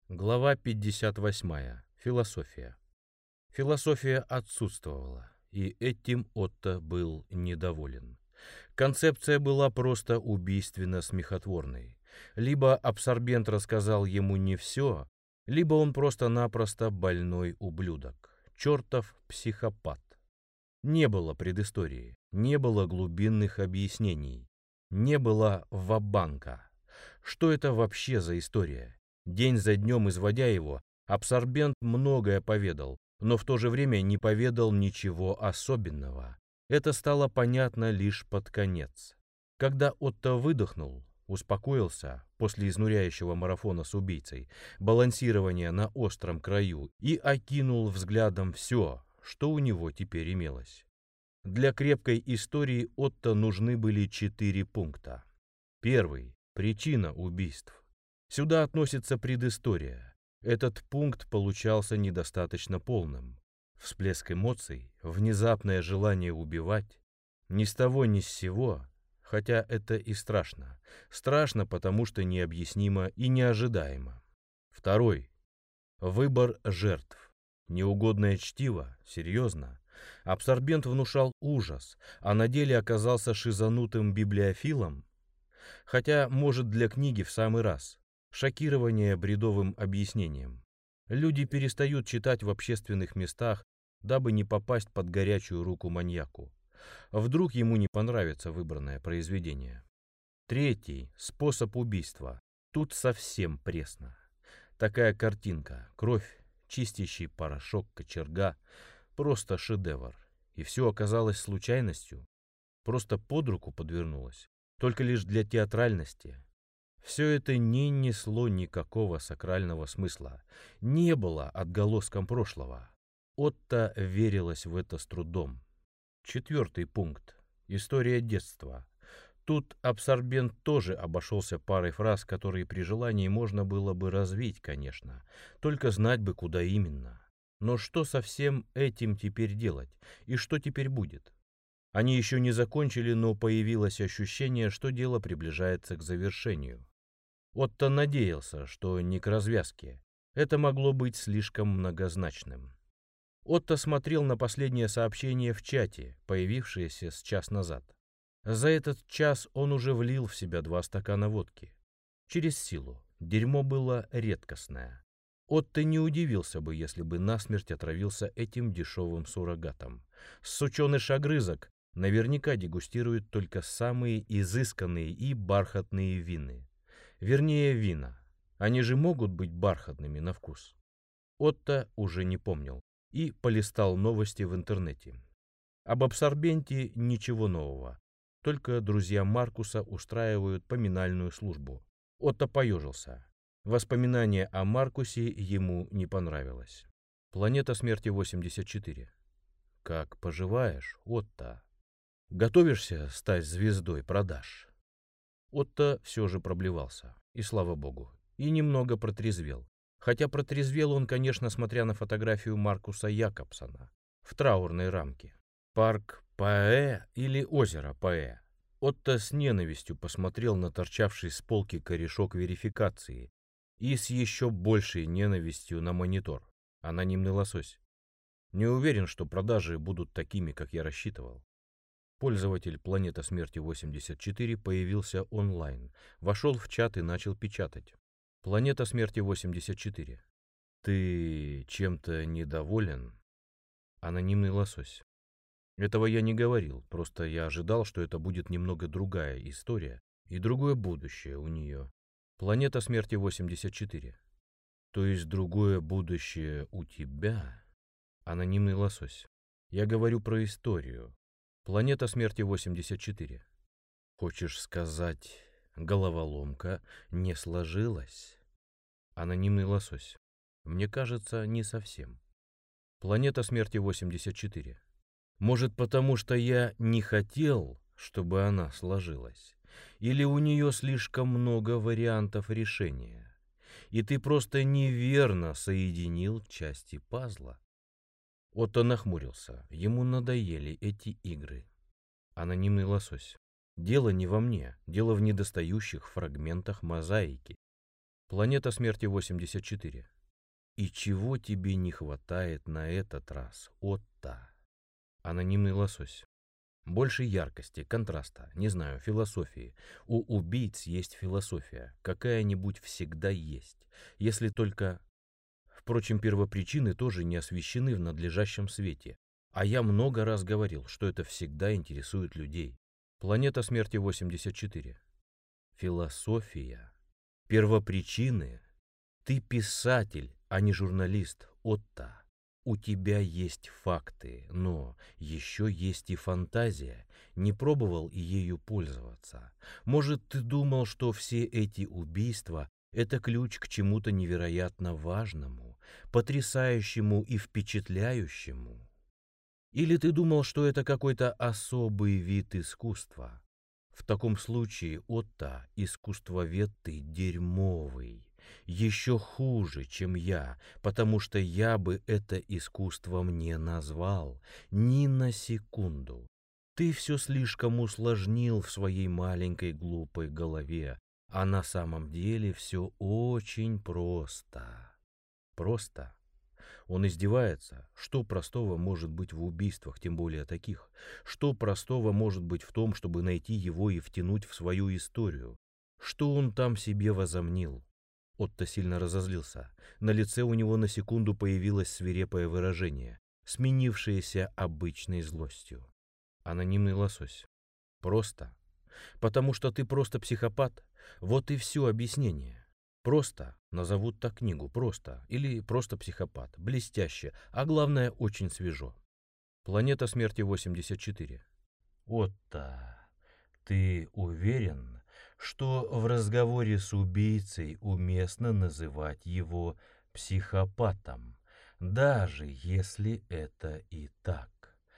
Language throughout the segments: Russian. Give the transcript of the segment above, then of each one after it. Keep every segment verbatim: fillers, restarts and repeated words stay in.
Глава пятьдесят восьмая. Философия. Философия отсутствовала, и этим Отто был недоволен. Концепция была просто убийственно смехотворной. Либо абсорбент рассказал ему не все, либо он просто-напросто больной ублюдок, чертов психопат. Не было предыстории, не было глубинных объяснений, не было ва-банка. Что это вообще за история? День за днем изводя его, абсорбент многое поведал, но в то же время не поведал ничего особенного. Это стало понятно лишь под конец. Когда Отто выдохнул, успокоился после изнуряющего марафона с убийцей, балансирования на остром краю и окинул взглядом все, что у него теперь имелось. Для крепкой истории Отто нужны были четыре пункта. Первый – причина убийств. Сюда относится предыстория. Этот пункт получался недостаточно полным. Всплеск эмоций, внезапное желание убивать, ни с того ни с сего, хотя это и страшно. Страшно, потому что необъяснимо и неожидаемо. Второй. Выбор жертв. Неугодное чтиво, серьезно. Абсорбент внушал ужас, а на деле оказался шизанутым библиофилом. Хотя, может, для книги в самый раз. Шокирование бредовым объяснением. Люди перестают читать в общественных местах, дабы не попасть под горячую руку маньяку. Вдруг ему не понравится выбранное произведение. Третий – способ убийства. Тут совсем пресно. Такая картинка, кровь, чистящий порошок, кочерга. Просто шедевр. И все оказалось случайностью. Просто под руку подвернулось. Только лишь для театральности. Все это не несло никакого сакрального смысла. Не было отголоском прошлого. Отто верилось в это с трудом. Четвертый пункт. История детства. Тут абсорбент тоже обошелся парой фраз, которые при желании можно было бы развить, конечно. Только знать бы, куда именно. Но что со всем этим теперь делать? И что теперь будет? Они еще не закончили, но появилось ощущение, что дело приближается к завершению. Отто надеялся, что не к развязке. Это могло быть слишком многозначным. Отто смотрел на последнее сообщение в чате, появившееся с час назад. За этот час он уже влил в себя два стакана водки. Через силу. Дерьмо было редкостное. Отто не удивился бы, если бы насмерть отравился этим дешевым суррогатом. Сученый огрызок наверняка дегустирует только самые изысканные и бархатные вины. Вернее, вина. Они же могут быть бархатными на вкус. Отто уже не помнил и полистал новости в интернете. Об абсорбенте ничего нового. Только друзья Маркуса устраивают поминальную службу. Отто поежился. Воспоминание о Маркусе ему не понравилось. Планета смерти восемьдесят четыре. Как поживаешь, Отто? Готовишься стать звездой продаж? Отто все же проблевался, и слава богу, и немного протрезвел. Хотя протрезвел он, конечно, смотря на фотографию Маркуса Якобсона в траурной рамке. Парк Паэ или озеро Паэ. Отто с ненавистью посмотрел на торчавший с полки корешок верификации и с еще большей ненавистью на монитор. Анонимный лосось. Не уверен, что продажи будут такими, как я рассчитывал. Пользователь Планета Смерти восемьдесят четыре появился онлайн, вошел в чат и начал печатать. Планета Смерти восемьдесят четыре. Ты чем-то недоволен? Анонимный лосось. Этого я не говорил, просто я ожидал, что это будет немного другая история и другое будущее у нее. Планета Смерти восемьдесят четыре. То есть другое будущее у тебя? Анонимный лосось. Я говорю про историю. Планета Смерти восемьдесят четыре. Хочешь сказать, головоломка не сложилась? Анонимный лосось. Мне кажется, не совсем. Планета Смерти восемьдесят четыре. Может, потому что я не хотел, чтобы она сложилась? Или у нее слишком много вариантов решения? И ты просто неверно соединил части пазла? Отто нахмурился. Ему надоели эти игры. Анонимный лосось. Дело не во мне. Дело в недостающих фрагментах мозаики. Планета смерти восемьдесят четыре. И чего тебе не хватает на этот раз, Отто? Анонимный лосось. Больше яркости, контраста, не знаю, философии. У убийц есть философия, какая-нибудь всегда есть. Если только... Впрочем, первопричины тоже не освещены в надлежащем свете. А я много раз говорил, что это всегда интересует людей. Планета смерти восемьдесят четыре. Философия. Первопричины. Ты писатель, а не журналист, Отто. У тебя есть факты, но еще есть и фантазия. Не пробовал ею пользоваться. Может, ты думал, что все эти убийства — это ключ к чему-то невероятно важному, потрясающему и впечатляющему? Или ты думал, что это какой-то особый вид искусства? В таком случае, Отто, искусствовед ты дерьмовый. Еще хуже, чем я, потому что я бы это искусством не назвал ни на секунду. Ты все слишком усложнил в своей маленькой глупой голове, а на самом деле все очень просто. Просто. Он издевается. Что простого может быть в убийствах, тем более таких? Что простого может быть в том, чтобы найти его и втянуть в свою историю? Что он там себе возомнил? Отто сильно разозлился. На лице у него на секунду появилось свирепое выражение, сменившееся обычной злостью. Анонимный лосось. Просто. Потому что ты просто психопат. Вот и все объяснение. Просто назовут так книгу, просто, или просто психопат, блестяще, а главное, очень свежо. Планета смерти восемьдесят четыре. Отто, ты уверен, что в разговоре с убийцей уместно называть его психопатом, даже если это и так?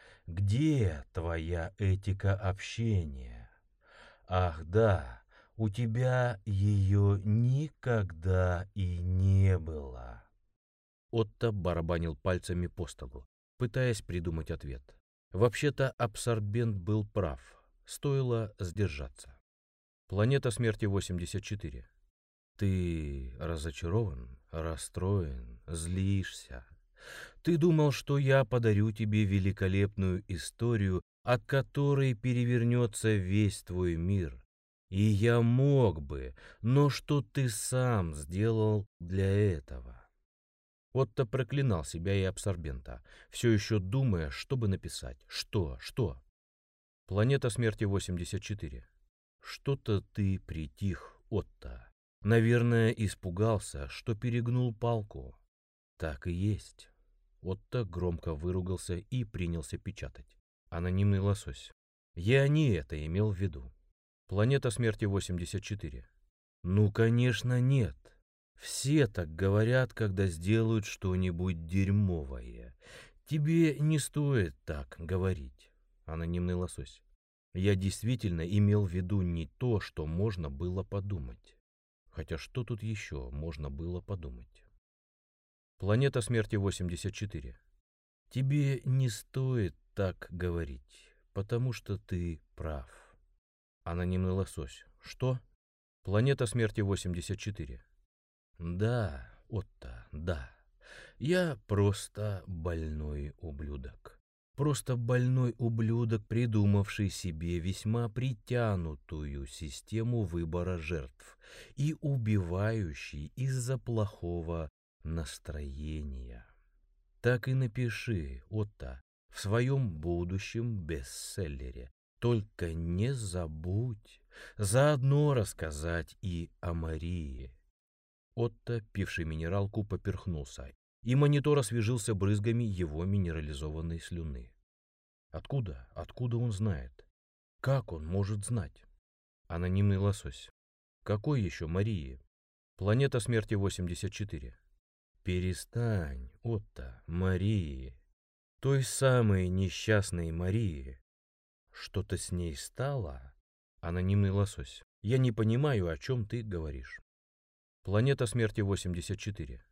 Где твоя этика общения? Ах да, у тебя ее никогда и не было. Отто барабанил пальцами по столу, пытаясь придумать ответ. Вообще-то абсорбент был прав, стоило сдержаться. Планета смерти восемьдесят четыре. Ты разочарован, расстроен, злишься. Ты думал, что я подарю тебе великолепную историю, от которой перевернется весь твой мир. И я мог бы, но что ты сам сделал для этого? Отто проклинал себя и абсорбента, все еще думая, что бы написать. Что, что? Планета смерти восемьдесят четыре. Что-то ты притих, Отто. Наверное, испугался, что перегнул палку. Так и есть. Отто громко выругался и принялся печатать. Анонимный лосось. Я не это имел в виду. Планета смерти восемьдесят четыре. Ну, конечно, нет. Все так говорят, когда сделают что-нибудь дерьмовое. Тебе не стоит так говорить. Анонимный лосось. Я действительно имел в виду не то, что можно было подумать. Хотя что тут еще можно было подумать? Планета смерти восемьдесят четыре. Тебе не стоит так говорить, потому что ты прав. Анонимный лосось. Что? Планета смерти восемьдесят четыре. Да, Отто, да. Я просто больной ублюдок. Просто больной ублюдок, придумавший себе весьма притянутую систему выбора жертв и убивающий из-за плохого настроения. Так и напиши, Отто, в своем будущем бестселлере. Только не забудь заодно рассказать и о Марии. Отто, пивший минералку, поперхнулся, и монитор освежился брызгами его минерализованной слюны. Откуда? Откуда он знает? Как он может знать? Анонимный лосось. Какой еще Марии? Планета смерти восемьдесят четыре. Перестань, Отто, Марии. Той самой несчастной Марии. Что-то с ней стало? Анонимный лосось. Я не понимаю, о чем ты говоришь. Планета смерти восемьдесят четыре.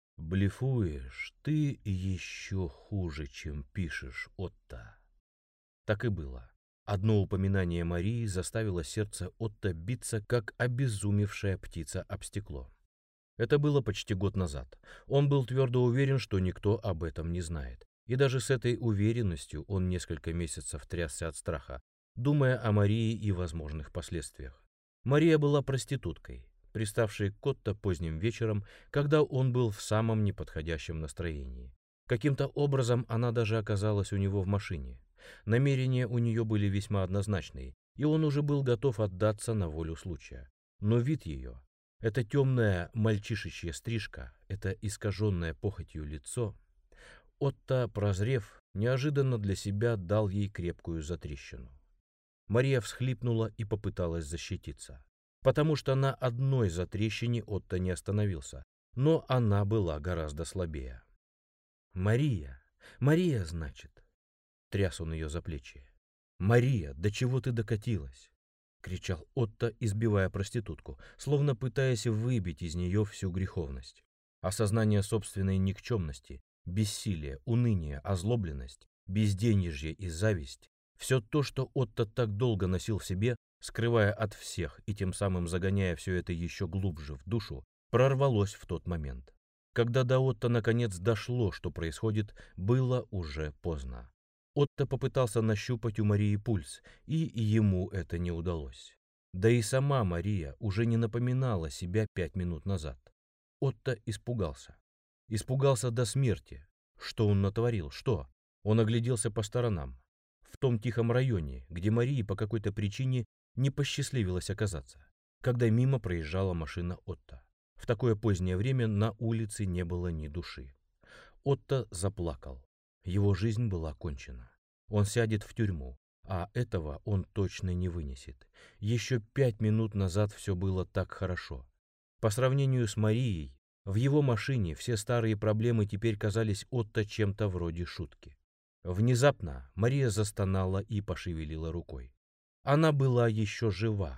Блефуешь, ты еще хуже, чем пишешь, Отто. Так и было. Одно упоминание Марии заставило сердце Отто биться, как обезумевшая птица об стекло. Это было почти год назад. Он был твердо уверен, что никто об этом не знает. И даже с этой уверенностью он несколько месяцев трясся от страха, думая о Марии и возможных последствиях. Мария была проституткой, приставшей к Отто поздним вечером, когда он был в самом неподходящем настроении. Каким-то образом она даже оказалась у него в машине. Намерения у нее были весьма однозначные, и он уже был готов отдаться на волю случая. Но вид ее, эта темная мальчишечья стрижка, это искаженное похотью лицо, Отто, прозрев, неожиданно для себя дал ей крепкую затрещину. Мария всхлипнула и попыталась защититься, потому что на одной затрещине Отто не остановился, но она была гораздо слабее. «Мария! Мария, значит!» — тряс он ее за плечи. «Мария, до чего ты докатилась?» — кричал Отто, избивая проститутку, словно пытаясь выбить из нее всю греховность. Осознание собственной никчемности, бессилие, уныние, озлобленность, безденежье и зависть — все то, что Отто так долго носил в себе, скрывая от всех и тем самым загоняя все это еще глубже в душу, прорвалось в тот момент. Когда до Отто наконец дошло, что происходит, было уже поздно. Отто попытался нащупать у Марии пульс, и ему это не удалось. Да и сама Мария уже не напоминала себя пять минут назад. Отто испугался. Испугался до смерти. Что он натворил? Что? Он огляделся по сторонам. В том тихом районе, где Марии по какой-то причине не посчастливилось оказаться, когда мимо проезжала машина Отто. В такое позднее время на улице не было ни души. Отто заплакал. Его жизнь была кончена. Он сядет в тюрьму, а этого он точно не вынесет. Еще пять минут назад все было так хорошо. По сравнению с Марией, в его машине все старые проблемы теперь казались Отто чем-то вроде шутки. Внезапно Мария застонала и пошевелила рукой. Она была еще жива.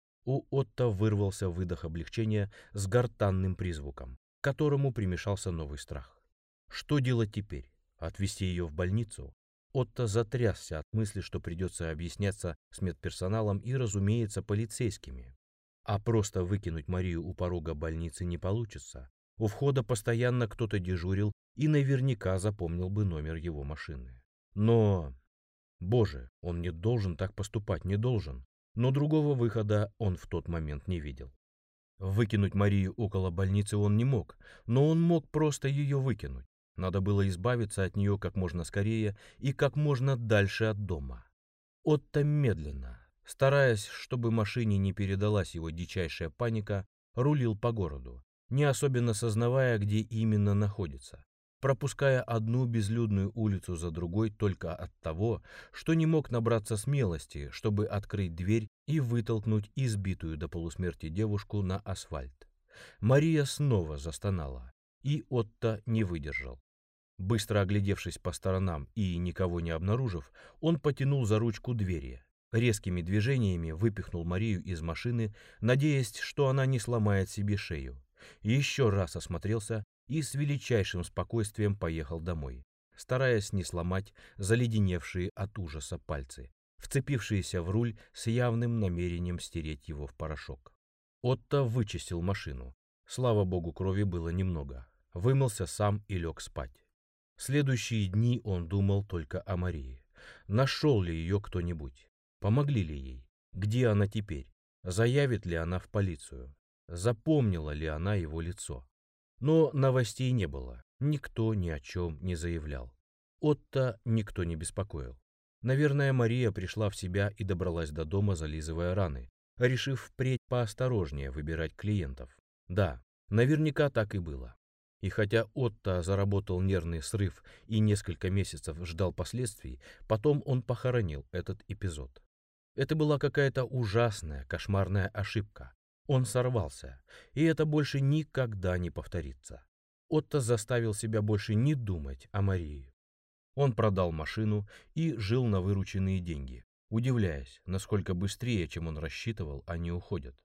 У Отто вырвался выдох облегчения с гортанным призвуком, к которому примешался новый страх. Что делать теперь? Отвезти ее в больницу? Отто затрясся от мысли, что придется объясняться с медперсоналом и, разумеется, полицейскими. А просто выкинуть Марию у порога больницы не получится. У входа постоянно кто-то дежурил и наверняка запомнил бы номер его машины. Но... Боже, он не должен так поступать, не должен. Но другого выхода он в тот момент не видел. Выкинуть Марию около больницы он не мог, но он мог просто ее выкинуть. Надо было избавиться от нее как можно скорее и как можно дальше от дома. Отто медленно, стараясь, чтобы машине не передалась его дичайшая паника, рулил по городу, не особенно сознавая, где именно находится, пропуская одну безлюдную улицу за другой только от того, что не мог набраться смелости, чтобы открыть дверь и вытолкнуть избитую до полусмерти девушку на асфальт. Мария снова застонала, и Отто не выдержал. Быстро оглядевшись по сторонам и никого не обнаружив, он потянул за ручку двери. Резкими движениями выпихнул Марию из машины, надеясь, что она не сломает себе шею. Еще раз осмотрелся и с величайшим спокойствием поехал домой, стараясь не сломать заледеневшие от ужаса пальцы, вцепившиеся в руль с явным намерением стереть его в порошок. Отто вычистил машину. Слава богу, крови было немного. Вымылся сам и лег спать. Следующие дни он думал только о Марии. Нашел ли ее кто-нибудь? Помогли ли ей? Где она теперь? Заявит ли она в полицию? Запомнила ли она его лицо? Но новостей не было. Никто ни о чем не заявлял. Отто никто не беспокоил. Наверное, Мария пришла в себя и добралась до дома, зализывая раны, решив впредь поосторожнее выбирать клиентов. Да, наверняка так и было. И хотя Отто заработал нервный срыв и несколько месяцев ждал последствий, потом он похоронил этот эпизод. Это была какая-то ужасная, кошмарная ошибка. Он сорвался, и это больше никогда не повторится. Отто заставил себя больше не думать о Марии. Он продал машину и жил на вырученные деньги, удивляясь, насколько быстрее, чем он рассчитывал, они уходят.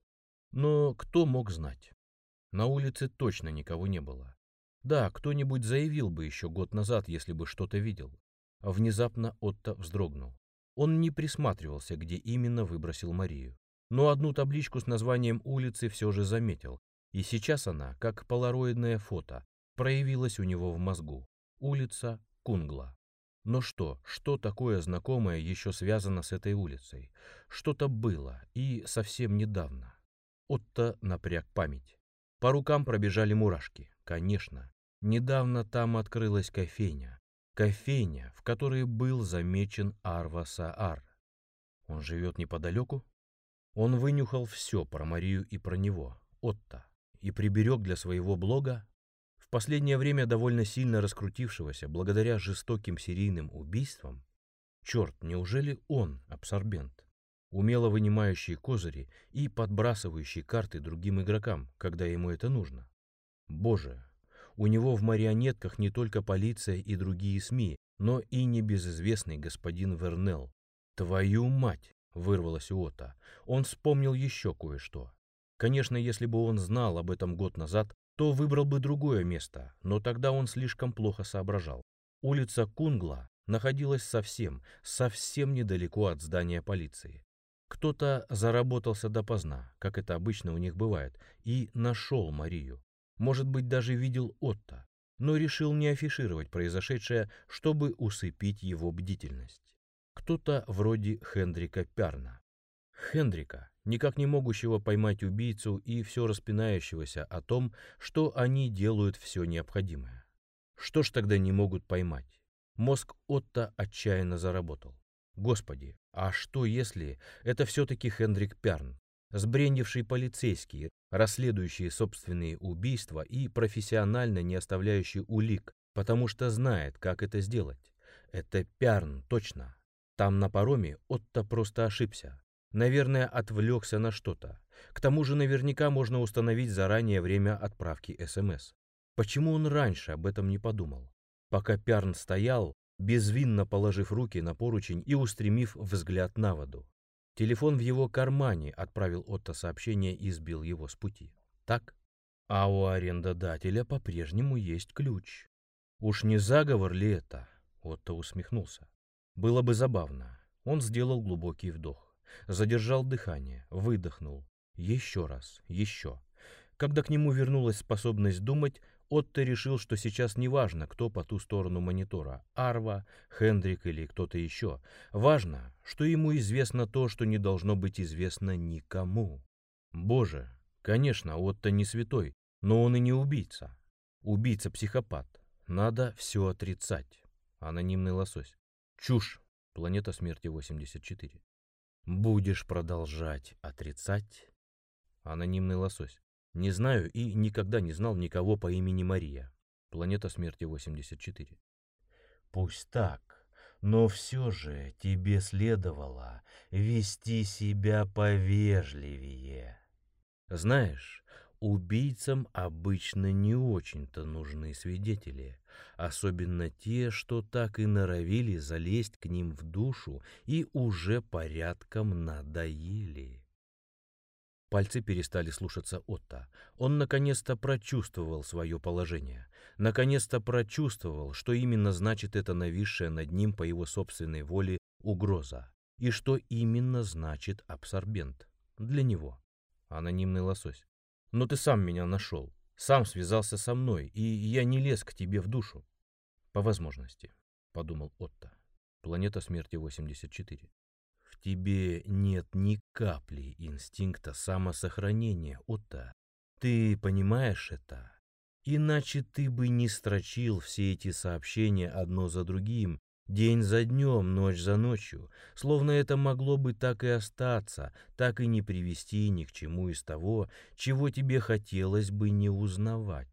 Но кто мог знать? На улице точно никого не было. Да, кто-нибудь заявил бы еще год назад, если бы что-то видел. Внезапно Отто вздрогнул. Он не присматривался, где именно выбросил Марию. Но одну табличку с названием улицы все же заметил, И сейчас она, как полароидное фото, проявилась у него в мозгу. Улица Кунгла. Но что, что такое знакомое еще связано с этой улицей? Что-то было, и совсем недавно. Отто напряг память. По рукам пробежали мурашки. Конечно, недавно там открылась кофейня. Кофейня, в которой был замечен Арва Саар. Он живет неподалеку? Он вынюхал все про Марию и про него, Отто, и приберег для своего блога, в последнее время довольно сильно раскрутившегося благодаря жестоким серийным убийствам. Черт, неужели он абсорбент, умело вынимающий козыри и подбрасывающий карты другим игрокам, когда ему это нужно? Боже, у него в марионетках не только полиция и другие СМИ, но и небезызвестный господин Вернелл. Твою мать! Вырвалось у Отто. Он вспомнил еще кое-что. Конечно, если бы он знал об этом год назад, то выбрал бы другое место, но тогда он слишком плохо соображал. Улица Кунгла находилась совсем, совсем недалеко от здания полиции. Кто-то заработался допоздна, как это обычно у них бывает, и нашел Марию. Может быть, даже видел Отто, но решил не афишировать произошедшее, чтобы усыпить его бдительность. Кто-то вроде Хендрика Пярна. Хендрика, никак не могущего поймать убийцу и все распинающегося о том, что они делают все необходимое. Что ж тогда не могут поймать? Мозг Отто отчаянно заработал. Господи, а что если это все-таки Хендрик Пярн, сбрендивший полицейский, расследующий собственные убийства и профессионально не оставляющий улик, потому что знает, как это сделать? Это Пярн, точно. Там на пароме Отто просто ошибся. Наверное, отвлекся на что-то. К тому же наверняка можно установить заранее время отправки СМС. Почему он раньше об этом не подумал? Пока Пярн стоял, безвинно положив руки на поручень и устремив взгляд на воду. Телефон в его кармане, отправил Отто сообщение и сбил его с пути. Так? А у арендодателя по-прежнему есть ключ. Уж не заговор ли это? Отто усмехнулся. Было бы забавно. Он сделал глубокий вдох. Задержал дыхание, выдохнул. Еще раз, еще. Когда к нему вернулась способность думать, Отто решил, что сейчас не важно, кто по ту сторону монитора, Арва, Хендрик или кто-то еще. Важно, что ему известно то, что не должно быть известно никому. Боже, конечно, Отто не святой, но он и не убийца. Убийца-психопат. Надо все отрицать. Анонимный лосось. Чушь. Планета смерти восемьдесят четыре. Будешь продолжать отрицать? Анонимный лосось. Не знаю и никогда не знал никого по имени Мария. Планета смерти восемьдесят четыре. Пусть так, но все же тебе следовало вести себя повежливее. Знаешь, убийцам обычно не очень-то нужны свидетели, особенно те, что так и норовили залезть к ним в душу и уже порядком надоели. Пальцы перестали слушаться Отто. Он наконец-то прочувствовал свое положение. Наконец-то прочувствовал, что именно значит эта нависшая над ним по его собственной воле угроза. И что именно значит абсорбент для него. Анонимный лосось. Но ты сам меня нашел. Сам связался со мной, и я не лез к тебе в душу. По возможности, подумал Отто. Планета смерти восемьдесят четыре. В тебе нет ни капли инстинкта самосохранения, Отто. Ты понимаешь это? Иначе ты бы не строчил все эти сообщения одно за другим, день за днем, ночь за ночью, словно это могло бы так и остаться, так и не привести ни к чему из того, чего тебе хотелось бы не узнавать.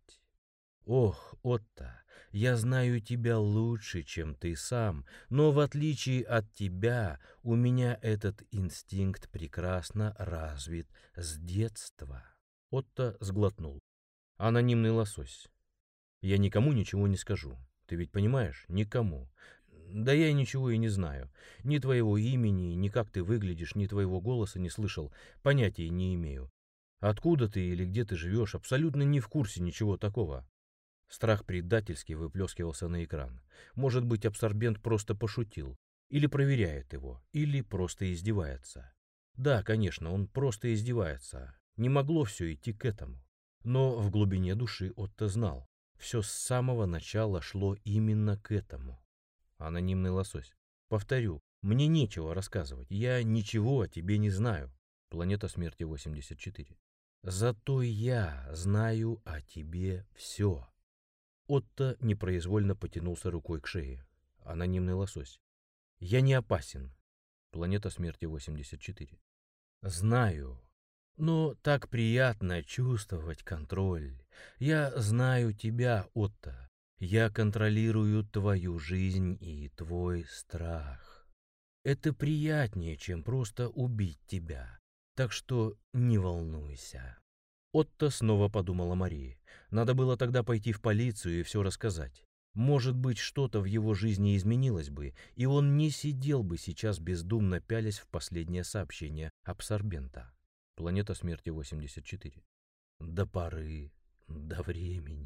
Ох, Отто, я знаю тебя лучше, чем ты сам, но в отличие от тебя у меня этот инстинкт прекрасно развит с детства. Отто сглотнул. Анонимный лосось. Я никому ничего не скажу. Ты ведь понимаешь? Никому. Да я ничего и не знаю. Ни твоего имени, ни как ты выглядишь, ни твоего голоса не слышал. Понятия не имею. Откуда ты или где ты живешь, абсолютно не в курсе ничего такого. Страх предательски выплескивался на экран. Может быть, абсорбент просто пошутил. Или проверяет его, или просто издевается. Да, конечно, он просто издевается. Не могло все идти к этому. Но в глубине души Отто знал, все с самого начала шло именно к этому. Анонимный лосось. Повторю, мне нечего рассказывать, я ничего о тебе не знаю. Планета смерти восемьдесят четыре. Зато я знаю о тебе все. Отто непроизвольно потянулся рукой к шее. Анонимный лосось. Я не опасен. Планета смерти восемьдесят четыре. Знаю. Но так приятно чувствовать контроль. Я знаю тебя, Отто. Я контролирую твою жизнь и твой страх. Это приятнее, чем просто убить тебя. Так что не волнуйся. Отто снова подумал о Марии. Надо было тогда пойти в полицию и все рассказать. Может быть, что-то в его жизни изменилось бы, и он не сидел бы сейчас бездумно пялясь в последнее сообщение абсорбента. Планета смерти восемьдесят четыре. До поры, до времени.